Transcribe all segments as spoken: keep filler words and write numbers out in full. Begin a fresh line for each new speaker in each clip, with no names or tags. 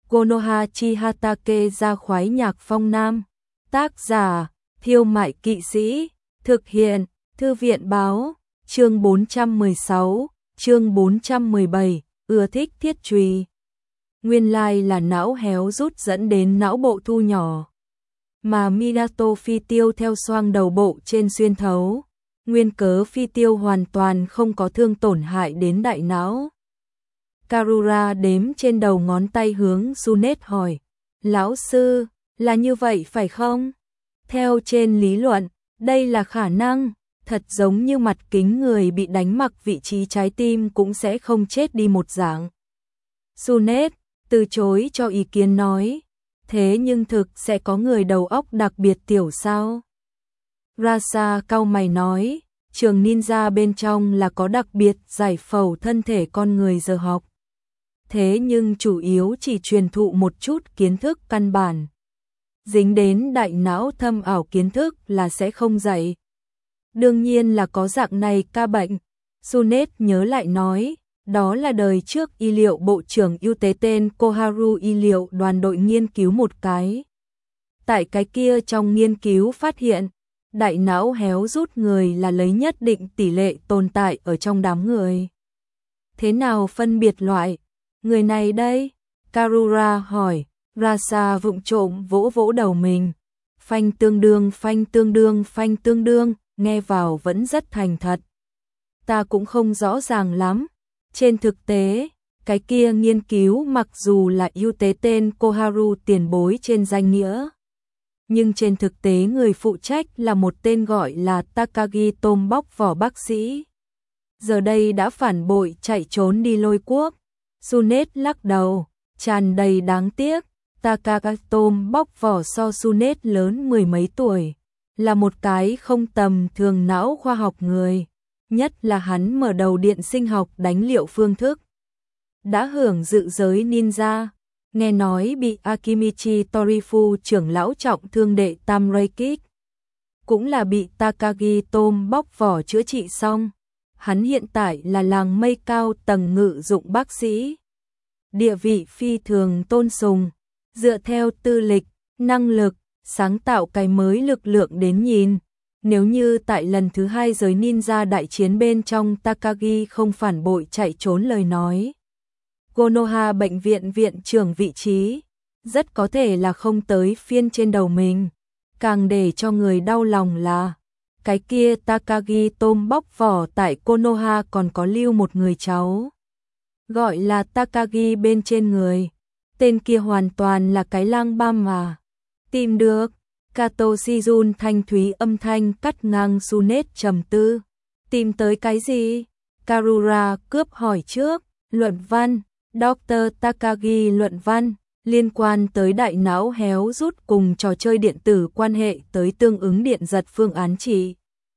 Konoha Chihatake ra khoái nhạc phong nam. Tác giả, Thiêu Mại Kỵ Sĩ. Thực hiện, Thư viện báo. Chương bốn trăm mười sáu, chương bốn trăm mười bảy, ưa thích thiết chùy. Nguyên lai là não héo rút dẫn đến não bộ thu nhỏ. Mà Minato phi tiêu theo xoang đầu bộ trên xuyên thấu. Nguyên cớ phi tiêu hoàn toàn không có thương tổn hại đến đại não. Karura đếm trên đầu ngón tay hướng Sunet hỏi. Lão sư, là như vậy phải không? Theo trên lý luận, đây là khả năng, thật giống như mặt kính người bị đánh mặc vị trí trái tim cũng sẽ không chết đi một dạng. Sunet từ chối cho ý kiến nói. Thế nhưng thực sẽ có người đầu óc đặc biệt tiểu sao? Rasa cau mày nói. Trường ninja bên trong là có đặc biệt giải phẫu thân thể con người giờ học. Thế nhưng chủ yếu chỉ truyền thụ một chút kiến thức căn bản. Dính đến đại não thâm ảo kiến thức là sẽ không dạy. Đương nhiên là có dạng này ca bệnh. Sunet nhớ lại nói, đó là đời trước y liệu bộ trưởng ưu tế tên Koharu y liệu đoàn đội nghiên cứu một cái. Tại cái kia trong nghiên cứu phát hiện, đại não héo rút người là lấy nhất định tỷ lệ tồn tại ở trong đám người. Thế nào phân biệt loại? Người này đây? Karura hỏi. Rasa vụng trộm vỗ vỗ đầu mình. Phanh tương đương, phanh tương đương, phanh tương đương, nghe vào vẫn rất thành thật. Ta cũng không rõ ràng lắm. Trên thực tế, cái kia nghiên cứu mặc dù là ưu tế tên Koharu tiền bối trên danh nghĩa. Nhưng trên thực tế người phụ trách là một tên gọi là Takagi tôm bóc vỏ bác sĩ. Giờ đây đã phản bội chạy trốn đi Lôi Quốc. Sunet lắc đầu, tràn đầy đáng tiếc. Takagi tôm bóc vỏ so Sunet lớn mười mấy tuổi. Là một cái không tầm thường não khoa học người. Nhất là hắn mở đầu điện sinh học đánh liệu phương thức. Đã hưởng dự giới ninja. Nghe nói bị Akimichi Torifu trưởng lão trọng thương đệ tam Reikik. Cũng là bị Takagi tôm bóc vỏ chữa trị xong. Hắn hiện tại là làng mây cao tầng ngự dụng bác sĩ. Địa vị phi thường tôn sùng. Dựa theo tư lịch, năng lực, sáng tạo cái mới lực lượng đến nhìn. Nếu như tại lần thứ hai giới ninja đại chiến bên trong Takagi không phản bội chạy trốn lời nói. Konoha bệnh viện viện trưởng vị trí, rất có thể là không tới phiên trên đầu mình. Càng để cho người đau lòng là, cái kia Takagi tôm bóc vỏ tại Konoha còn có lưu một người cháu. Gọi là Takagi bên trên người, tên kia hoàn toàn là cái lang băm mà. Tìm được, Kato Shizun thanh thúy âm thanh cắt ngang Sunet trầm tư. Tìm tới cái gì? Karura cướp hỏi trước, luận văn. Doctor Takagi luận văn, liên quan tới đại não héo rút cùng trò chơi điện tử quan hệ tới tương ứng điện giật phương án trị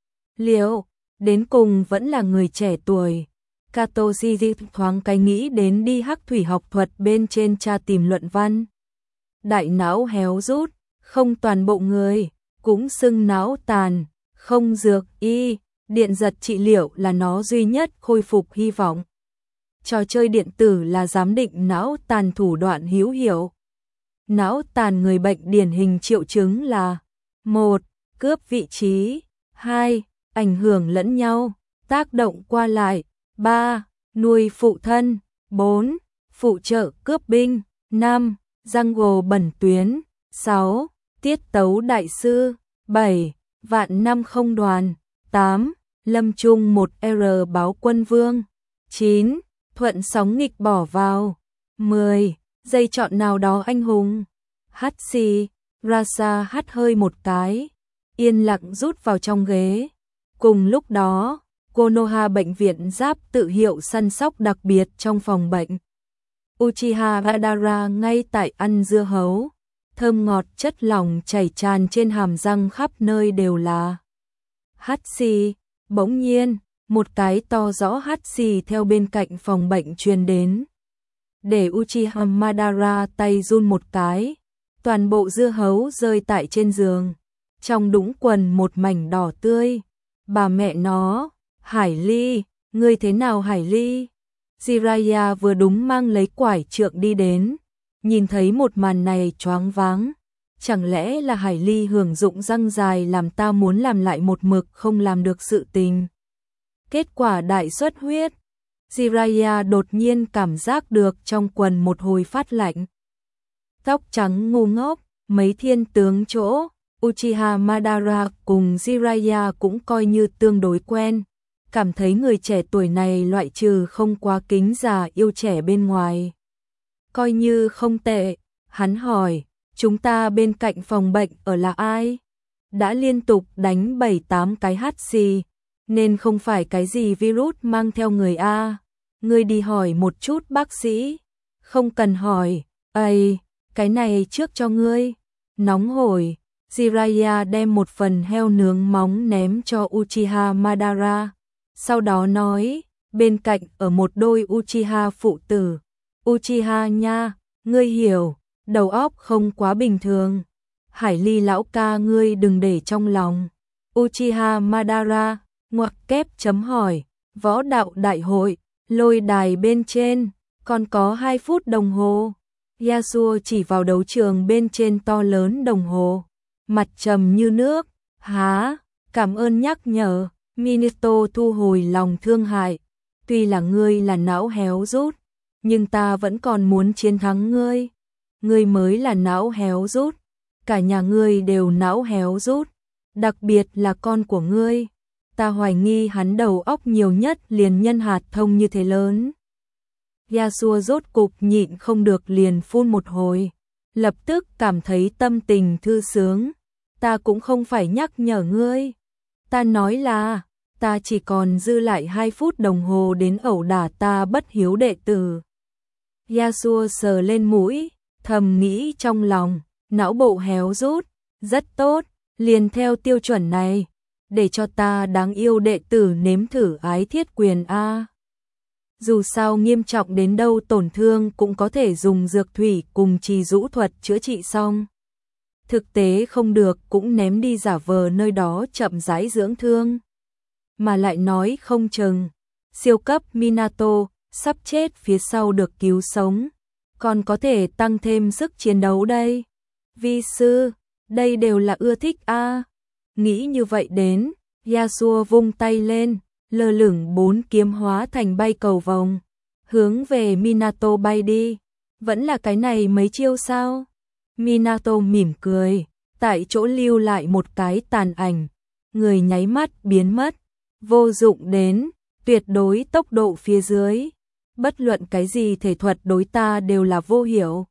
liệu, đến cùng vẫn là người trẻ tuổi. Kato Shiji thoáng cái nghĩ đến đi hắc thủy học thuật bên trên tra tìm luận văn. Đại não héo rút, không toàn bộ người, cũng xưng não tàn, không dược y, điện giật trị liệu là nó duy nhất khôi phục hy vọng. Trò chơi điện tử là giám định não tàn thủ đoạn hữu hiệu. Não tàn người bệnh điển hình triệu chứng là một. Cướp vị trí, hai. Ảnh hưởng lẫn nhau, tác động qua lại, ba. Nuôi phụ thân, bốn. Phụ trợ cướp binh, năm. Giang hồ bẩn tuyến, sáu. Tiết tấu đại sư, bảy. Vạn năm không đoàn, tám. Lâm Trung một R báo quân vương, chín. Thuận sóng nghịch bỏ vào, mười. Dây chọn nào đó anh hùng. Hắt xì, Rasa hắt hơi một cái, yên lặng rút vào trong ghế. Cùng lúc đó, Konoha bệnh viện giáp tự hiệu săn sóc đặc biệt trong phòng bệnh. Uchiha Madara ngay tại ăn dưa hấu, thơm ngọt chất lỏng chảy tràn trên hàm răng khắp nơi đều là. Hắt xì, bỗng nhiên, một cái to rõ hắt xì theo bên cạnh phòng bệnh truyền đến. Để Uchiha Madara tay run một cái, toàn bộ dưa hấu rơi tại trên giường. Trong đũng quần một mảnh đỏ tươi. Bà mẹ nó, Hải Ly, ngươi thế nào Hải Ly? Jiraiya vừa đúng mang lấy quải trượng đi đến. nhìn thấy một màn này choáng váng. Chẳng lẽ là Hải Ly hưởng dụng răng dài làm ta muốn làm lại một mực không làm được sự tình. Kết quả đại xuất huyết. Jiraiya đột nhiên cảm giác được trong quần một hồi phát lạnh. Tóc trắng ngu ngốc, mấy thiên tướng chỗ, Uchiha Madara cùng Jiraiya cũng coi như tương đối quen. Cảm thấy người trẻ tuổi này loại trừ không quá kính già yêu trẻ bên ngoài. Coi như không tệ, hắn hỏi, chúng ta bên cạnh phòng bệnh ở là ai? Đã liên tục đánh bảy tám cái hắt xì, nên không phải cái gì virus mang theo người A. Ngươi đi hỏi một chút bác sĩ. Không cần hỏi, ây, cái này trước cho ngươi. Nóng hổi, Jiraiya đem một phần heo nướng móng ném cho Uchiha Madara. Sau đó nói, bên cạnh ở một đôi Uchiha phụ tử. Uchiha nha, ngươi hiểu, đầu óc không quá bình thường. Hải Ly lão ca ngươi đừng để trong lòng. Uchiha Madara, ngoặc kép chấm hỏi, võ đạo đại hội, lôi đài bên trên, còn có hai phút đồng hồ. Yasuo chỉ vào đấu trường bên trên to lớn đồng hồ. Mặt trầm như nước, há, cảm ơn nhắc nhở. Minato thu hồi lòng thương hại. Tuy là ngươi là não héo rút, nhưng ta vẫn còn muốn chiến thắng ngươi. Ngươi mới là não héo rút. Cả nhà ngươi đều não héo rút. Đặc biệt là con của ngươi. Ta hoài nghi hắn đầu óc nhiều nhất liền nhân hạt thông như thế lớn. Yasuo rốt cục nhịn không được liền phun một hồi. Lập tức cảm thấy tâm tình thư sướng. Ta cũng không phải nhắc nhở ngươi. Ta nói là, ta chỉ còn dư lại hai phút đồng hồ đến ẩu đả ta bất hiếu đệ tử. Yasuo sờ lên mũi, thầm nghĩ trong lòng, não bộ héo rút, rất tốt, liền theo tiêu chuẩn này, để cho ta đáng yêu đệ tử nếm thử ái thiết quyền A. Dù sao nghiêm trọng đến đâu tổn thương cũng có thể dùng dược thủy cùng trì rũ thuật chữa trị xong. Thực tế không được cũng ném đi giả vờ nơi đó chậm rãi dưỡng thương. Mà lại nói không chừng, siêu cấp Minato, sắp chết phía sau được cứu sống, còn có thể tăng thêm sức chiến đấu đây. Vi sư, đây đều là ưa thích a. Nghĩ như vậy đến, Yasuo vung tay lên, lơ lửng bốn kiếm hóa thành bay cầu vòng, hướng về Minato bay đi. Vẫn là cái này mấy chiêu sao? Minato mỉm cười, tại chỗ lưu lại một cái tàn ảnh, người nháy mắt biến mất, vô dụng đến, tuyệt đối tốc độ phía dưới. Bất luận cái gì thể thuật đối ta đều là vô hiểu.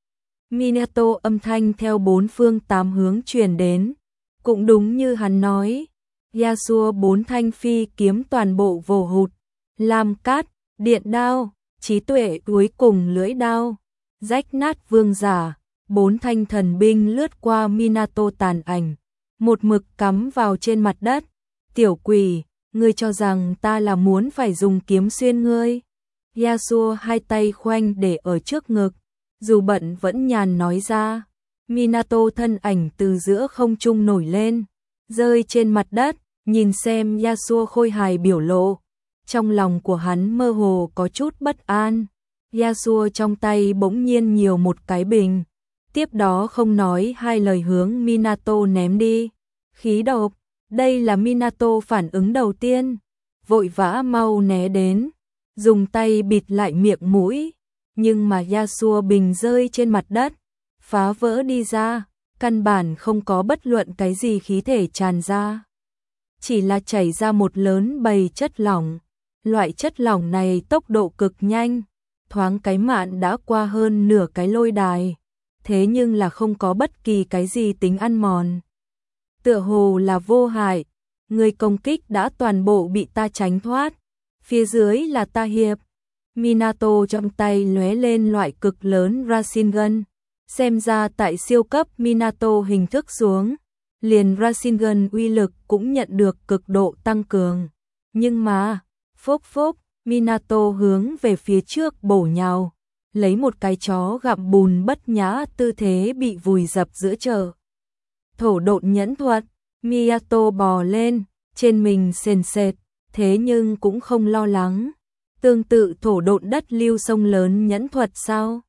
Minato âm thanh theo bốn phương tám hướng truyền đến, cũng đúng như hắn nói. Yasuo bốn thanh phi kiếm toàn bộ vồ hụt, lam cát, điện đao, trí tuệ cuối cùng lưỡi đao, rách nát vương giả, bốn thanh thần binh lướt qua Minato tàn ảnh, một mực cắm vào trên mặt đất. Tiểu quỷ, ngươi cho rằng ta là muốn phải dùng kiếm xuyên ngươi? Yasuo hai tay khoanh để ở trước ngực, dù bận vẫn nhàn nói ra. Minato thân ảnh từ giữa không trung nổi lên, rơi trên mặt đất, nhìn xem Yasuo khôi hài biểu lộ. Trong lòng của hắn mơ hồ có chút bất an. Yasuo trong tay bỗng nhiên nhiều một cái bình, tiếp đó không nói hai lời hướng Minato ném đi. Khí độc, đây là Minato phản ứng đầu tiên, vội vã mau né đến, dùng tay bịt lại miệng mũi, nhưng mà Yasuo bình rơi trên mặt đất, phá vỡ đi ra, căn bản không có bất luận cái gì khí thể tràn ra, chỉ là chảy ra một lớn bầy chất lỏng. Loại chất lỏng này tốc độ cực nhanh, thoáng cái mạn đã qua hơn nửa cái lôi đài, thế nhưng là không có bất kỳ cái gì tính ăn mòn. Tựa hồ là vô hại, người công kích đã toàn bộ bị ta tránh thoát, phía dưới là ta hiệp. Minato trong tay lóe lên loại cực lớn Rasengan, xem ra tại siêu cấp Minato hình thức xuống, liền Rasengan uy lực cũng nhận được cực độ tăng cường. Nhưng mà, phốc phốc, Minato hướng về phía trước bổ nhào, lấy một cái chó gặm bùn bất nhã tư thế bị vùi dập giữa chợ. Thổ độn nhẫn thuật, Minato bò lên, trên mình sền sệt, thế nhưng cũng không lo lắng. Tương tự thổ độn đất lưu sông lớn nhẫn thuật sao?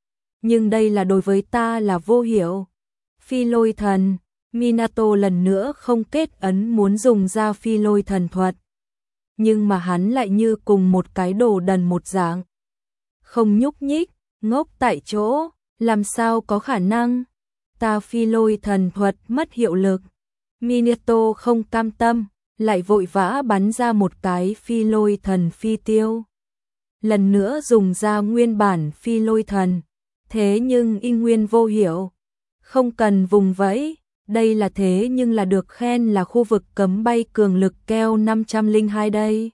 nhưng đây là đối với ta là vô hiệu. Phi lôi thần, Minato lần nữa không kết ấn muốn dùng ra phi lôi thần thuật. Nhưng mà hắn lại như cùng một cái đồ đần một dạng. Không nhúc nhích, ngốc tại chỗ, làm sao có khả năng? Ta phi lôi thần thuật mất hiệu lực. Minato không cam tâm, lại vội vã bắn ra một cái phi lôi thần phi tiêu. Lần nữa dùng ra nguyên bản phi lôi thần, thế nhưng y nguyên vô hiệu. Không cần vùng vẫy, đây là thế nhưng là được khen là khu vực cấm bay cường lực keo năm trăm lẻ hai đây.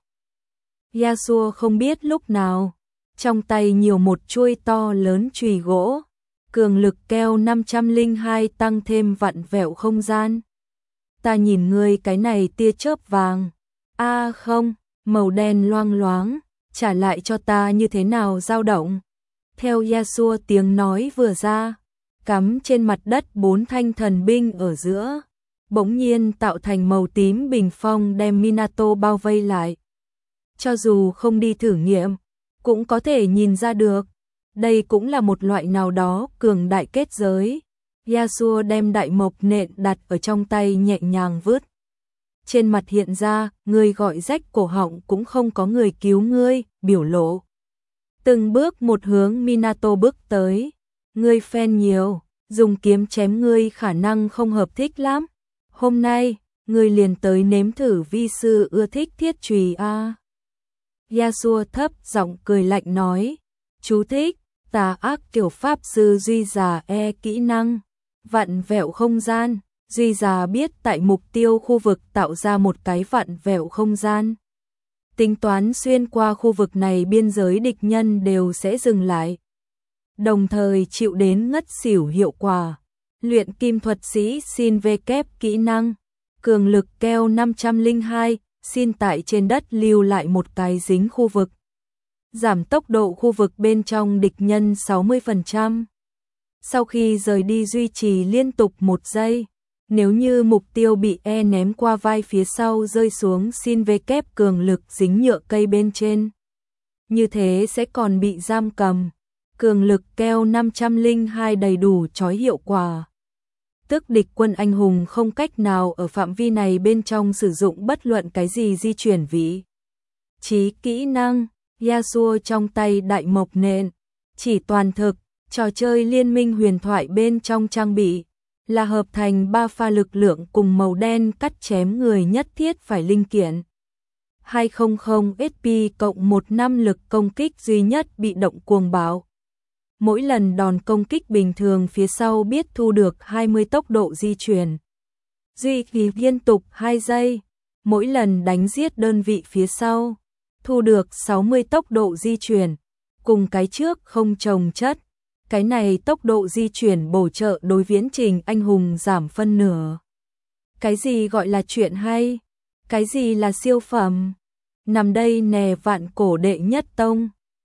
Yasuo không biết lúc nào, trong tay nhiều một chuôi to lớn chùy gỗ, cường lực keo năm trăm lẻ hai tăng thêm vặn vẹo không gian. Ta nhìn ngươi cái này tia chớp vàng, a à không, màu đen loang loáng, trả lại cho ta như thế nào dao động. Theo Yasuo tiếng nói vừa ra, cắm trên mặt đất bốn thanh thần binh ở giữa, bỗng nhiên tạo thành màu tím bình phong đem Minato bao vây lại. Cho dù không đi thử nghiệm, cũng có thể nhìn ra được, đây cũng là một loại nào đó cường đại kết giới. Yasuo đem đại mộc nện đặt ở trong tay nhẹ nhàng vứt. Trên mặt hiện ra, người gọi rách cổ họng cũng không có người cứu ngươi, biểu lộ. Từng bước một hướng Minato bước tới. Ngươi phen nhiều, dùng kiếm chém ngươi khả năng không hợp thích lắm. Hôm nay, ngươi liền tới nếm thử vi sư ưa thích thiết chùy a. À. Yasuo thấp giọng cười lạnh nói. Chú thích, tà ác kiểu pháp sư duy già e kỹ năng. Vặn vẹo không gian, duy già biết tại mục tiêu khu vực tạo ra một cái vặn vẹo không gian. Tính toán xuyên qua khu vực này biên giới địch nhân đều sẽ dừng lại. Đồng thời chịu đến ngất xỉu hiệu quả. Luyện kim thuật sĩ xin vê kép kỹ năng. Cường lực keo năm trăm lẻ hai, xin tại trên đất lưu lại một cái dính khu vực. Giảm tốc độ khu vực bên trong địch nhân sáu mươi phần trăm. Sau khi rời đi duy trì liên tục một giây. Nếu như mục tiêu bị e ném qua vai phía sau rơi xuống xin vê kép cường lực dính nhựa cây bên trên. Như thế sẽ còn bị giam cầm. Cường lực keo năm trăm lẻ hai đầy đủ trói hiệu quả. Tức địch quân anh hùng không cách nào ở phạm vi này bên trong sử dụng bất luận cái gì di chuyển vị trí kỹ năng. Yasuo trong tay đại mộc nện, chỉ toàn thực, trò chơi liên minh huyền thoại bên trong trang bị. Là hợp thành ba pha lực lượng cùng màu đen cắt chém người nhất thiết phải linh kiện. hai trăm ét pê cộng một năm lực công kích duy nhất bị động cuồng bạo. Mỗi lần đòn công kích bình thường phía sau biết thu được hai mươi tốc độ di chuyển. Duy trì liên tục hai giây. Mỗi lần đánh giết đơn vị phía sau, thu được sáu mươi tốc độ di chuyển. Cùng cái trước không chồng chất. Cái này tốc độ di chuyển bổ trợ đối viễn trình anh hùng giảm phân nửa. Cái gì gọi là chuyện hay? Cái gì là siêu phẩm? Nằm đây nè vạn cổ đệ nhất tông.